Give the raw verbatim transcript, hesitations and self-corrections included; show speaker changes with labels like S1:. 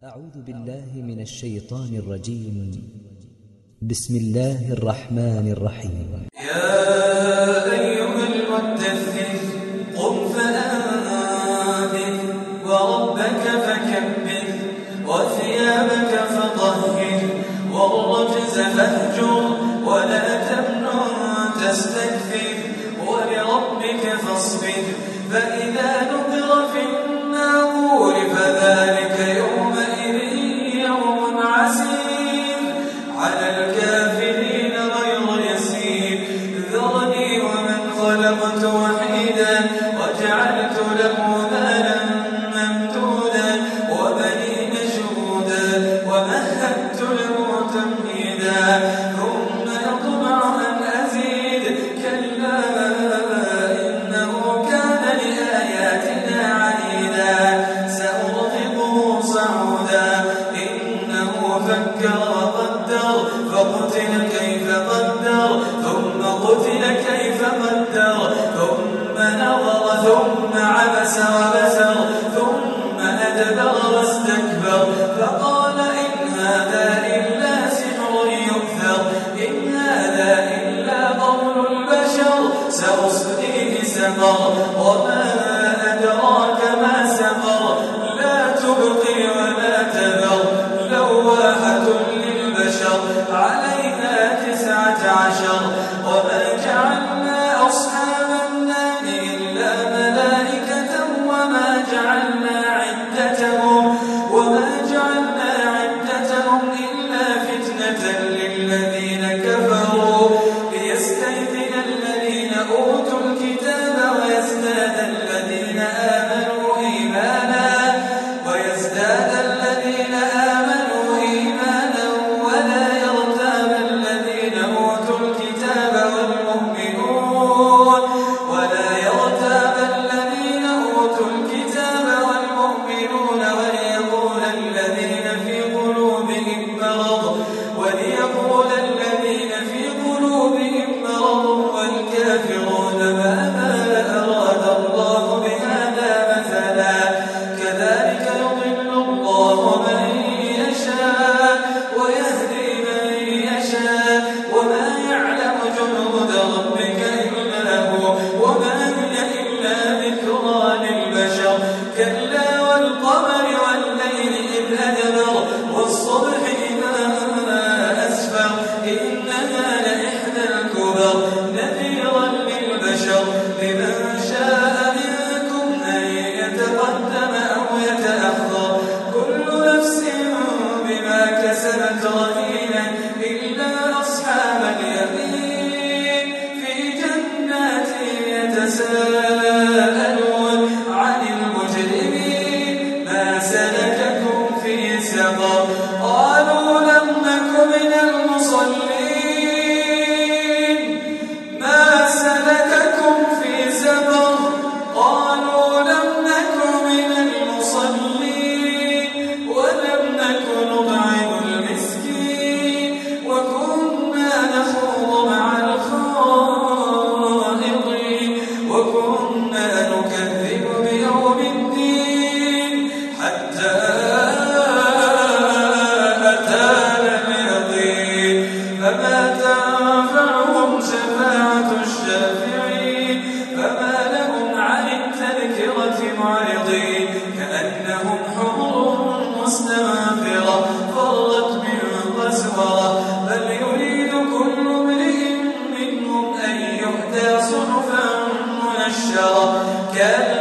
S1: أعوذ بالله من الشيطان الرجيم. بسم الله الرحمن الرحيم.
S2: يا أيها المدثر قم فأنذر وربك فكبر وثيابك فطهر والرجز فاهجر ولا تمنن تستكثر ولربك فاصبر فإذا نقر في الناقور فذلك يومئذ يوم عسير على الكافرين غير يسير ذرني ومن خلقت وحيدا وجعلت له مالا ممدودا وبنين شهودا ومهدت له تمهيدا ثم يطمع أن أزيد كلا إنه كان لآياتنا عنيدا سأرهقه صعودا إنه فكر وقدر فقتل كيف قدر ثم قتل كيف قدر ثم نظر ثم عبس وبسر ثم أدبر واستكبر فقال إن هذا إلا سحر يؤثر إن هذا إلا قول البشر سأصليه سقر وما أدراك ما سقر لا تبقي ولا تذر لواحة للبشر عليها تسعة عشر وما جعلنا أصحاب النار إلا ملائكة وما جعلنا عدتهم وما جعلنا عدتهم إلا فتنة للذين كفروا ليستيقن الذين أوتوا الكتاب ويزداد الذين آمنوا إيمانا ويزداد الذين آمنوا إيمانا ولا يرتاب الذين أوتوا الكتاب والمؤمنون ولا يرتاب الذين أوتوا الكتاب والمؤمنون وليقول الذين في قلوبهم مرض وليقول الذين في قلوبهم مرض والكافرون ماذا أراد الله بهذا مثلا كذلك يضل الله من يشاء ويهدي من يشاء وما يعلم جنود ربك إلا هو وما هي إلا ذكرى للبشر كلا والقمر والليل إذ أدبر والصبح إذا أسفر إنها لإحدى الكبر نذيرا للبشر لمن شاء منكم أن يتقدم أو يتأخر كل نفس بما كسبت رهينة إلا أصحاب اليمين في جنات يتساءلون عن المجرمين ما سلككم في سقر قالوا لم نك من المصلين ما سلككم في سقر قالوا لم نك من المصلين ولم نك نطعم المسكين وكنا نخوض مع الخائضين وكنا نكذب بيوم الدين حتى أتانا اليقين فما تنفعهم شفاعة الشافعين فما لهم عن التذكرة معرضين كأنهم حمر مستنفرة فرت من قسورة بل يريد كل امرئ منهم أن يهدى صحفا منشرة كان